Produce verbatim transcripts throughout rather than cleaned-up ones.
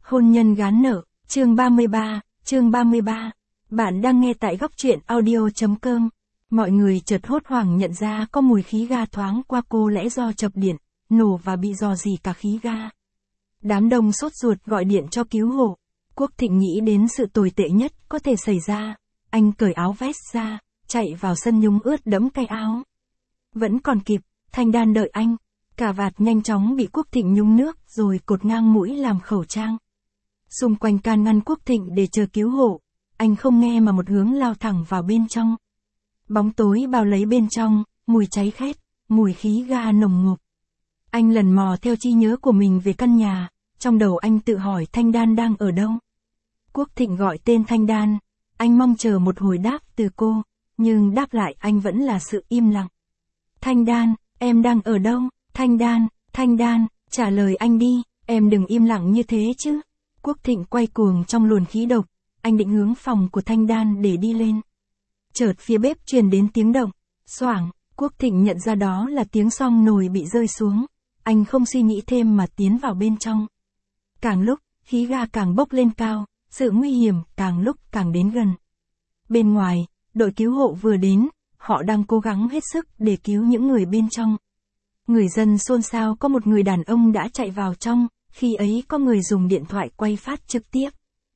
Hôn nhân gán nợ, chương ba mươi ba, chương ba mươi ba. Bạn đang nghe tại góc truyện audio.com. Mọi người chợt hốt hoảng nhận ra có mùi khí ga thoáng qua cô, lẽ do chập điện, nổ và bị rò rỉ cả khí ga. Đám đông sốt ruột gọi điện cho cứu hộ. Quốc Thịnh nghĩ đến sự tồi tệ nhất có thể xảy ra. Anh cởi áo vest ra, chạy vào sân nhúng ướt đẫm cái áo. Vẫn còn kịp, Thanh Đan đợi anh. Cà vạt nhanh chóng bị Quốc Thịnh nhúng nước rồi cột ngang mũi làm khẩu trang. Xung quanh can ngăn Quốc Thịnh để chờ cứu hộ. Anh không nghe mà một hướng lao thẳng vào bên trong. Bóng tối bao lấy bên trong, mùi cháy khét, mùi khí ga nồng ngộp. Anh lần mò theo trí nhớ của mình về căn nhà, trong đầu anh tự hỏi Thanh Đan đang ở đâu. Quốc Thịnh gọi tên Thanh Đan, anh mong chờ một hồi đáp từ cô, nhưng đáp lại anh vẫn là sự im lặng. Thanh Đan, em đang ở đâu? Thanh Đan, Thanh Đan, trả lời anh đi, em đừng im lặng như thế chứ. Quốc Thịnh quay cuồng trong luồng khí độc, anh định hướng phòng của Thanh Đan để đi lên. Chợt phía bếp truyền đến tiếng động, xoảng, Quốc Thịnh nhận ra đó là tiếng xoong nồi bị rơi xuống. Anh không suy nghĩ thêm mà tiến vào bên trong. Càng lúc, khí ga càng bốc lên cao, sự nguy hiểm càng lúc càng đến gần. Bên ngoài, đội cứu hộ vừa đến, họ đang cố gắng hết sức để cứu những người bên trong. Người dân xôn xao có một người đàn ông đã chạy vào trong, khi ấy có người dùng điện thoại quay phát trực tiếp.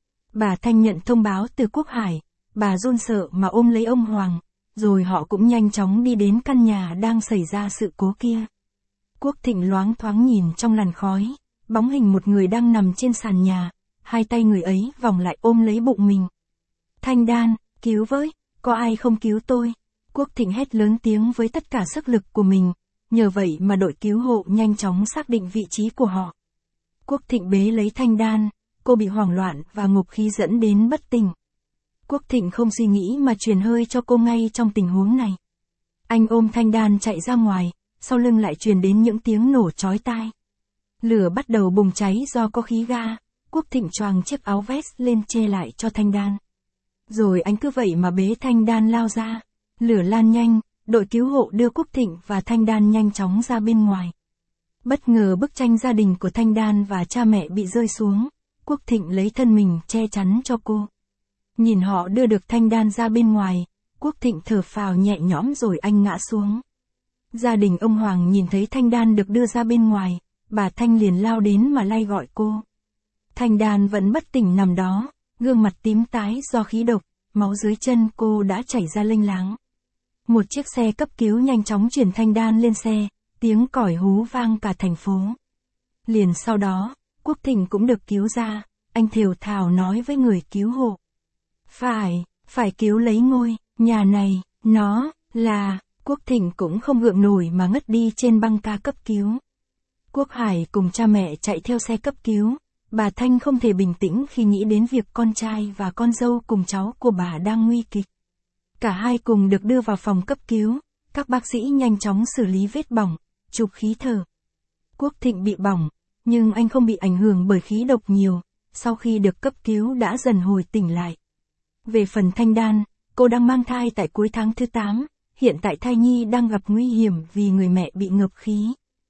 Bà Thanh nhận thông báo từ Quốc Hải, bà run sợ mà ôm lấy ông Hoàng, rồi họ cũng nhanh chóng đi đến căn nhà đang xảy ra sự cố kia. Quốc Thịnh loáng thoáng nhìn trong làn khói, bóng hình một người đang nằm trên sàn nhà, hai tay người ấy vòng lại ôm lấy bụng mình. Thanh Đan, cứu với, có ai không cứu tôi? Quốc Thịnh hét lớn tiếng với tất cả sức lực của mình, nhờ vậy mà đội cứu hộ nhanh chóng xác định vị trí của họ. Quốc Thịnh bế lấy Thanh Đan, cô bị hoảng loạn và ngục khí dẫn đến bất tỉnh. Quốc Thịnh không suy nghĩ mà truyền hơi cho cô ngay trong tình huống này. Anh ôm Thanh Đan chạy ra ngoài, sau lưng lại truyền đến những tiếng nổ chói tai. Lửa bắt đầu bùng cháy do có khí ga, Quốc Thịnh choàng chiếc áo vest lên che lại cho Thanh Đan. Rồi anh cứ vậy mà bế Thanh Đan lao ra. Lửa lan nhanh, đội cứu hộ đưa Quốc Thịnh và Thanh Đan nhanh chóng ra bên ngoài. Bất ngờ bức tranh gia đình của Thanh Đan và cha mẹ bị rơi xuống, Quốc Thịnh lấy thân mình che chắn cho cô. Nhìn họ đưa được Thanh Đan ra bên ngoài, Quốc Thịnh thở phào nhẹ nhõm rồi anh ngã xuống. Gia đình ông Hoàng nhìn thấy Thanh Đan được đưa ra bên ngoài, bà Thanh liền lao đến mà lay gọi cô. Thanh Đan vẫn bất tỉnh nằm đó, gương mặt tím tái do khí độc, máu dưới chân cô đã chảy ra lênh láng. Một chiếc xe cấp cứu nhanh chóng chuyển Thanh Đan lên xe, tiếng còi hú vang cả thành phố. Liền sau đó, Quốc Thịnh cũng được cứu ra, anh thều thào nói với người cứu hộ. Phải, phải cứu lấy ngôi, nhà này, nó, là, Quốc Thịnh cũng không gượng nổi mà ngất đi trên băng ca cấp cứu. Quốc Hải cùng cha mẹ chạy theo xe cấp cứu, bà Thanh không thể bình tĩnh khi nghĩ đến việc con trai và con dâu cùng cháu của bà đang nguy kịch. Cả hai cùng được đưa vào phòng cấp cứu, các bác sĩ nhanh chóng xử lý vết bỏng, chụp khí thở. Quốc Thịnh bị bỏng, nhưng anh không bị ảnh hưởng bởi khí độc nhiều, sau khi được cấp cứu đã dần hồi tỉnh lại. Về phần Thanh Đan, cô đang mang thai tại cuối tháng thứ tám, hiện tại thai nhi đang gặp nguy hiểm vì người mẹ bị ngợp khí.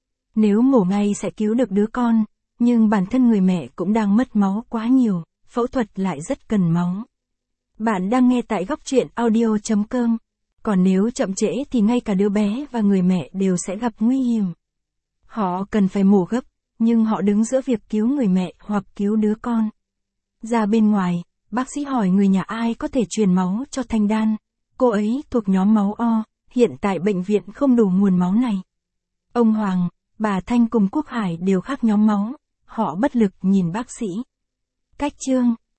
Nếu mổ ngay sẽ cứu được đứa con, nhưng bản thân người mẹ cũng đang mất máu quá nhiều, phẫu thuật lại rất cần máu. Bạn đang nghe tại góc truyện audio.com. Còn nếu chậm trễ thì ngay cả đứa bé và người mẹ đều sẽ gặp nguy hiểm. Họ cần phải mổ gấp, nhưng họ đứng giữa việc cứu người mẹ hoặc cứu đứa con. Ra bên ngoài, bác sĩ hỏi người nhà ai có thể truyền máu cho Thanh Đan. Cô ấy thuộc nhóm máu O, hiện tại bệnh viện không đủ nguồn máu này. Ông Hoàng, bà Thanh cùng Quốc Hải đều khác nhóm máu, họ bất lực nhìn bác sĩ. Cách chương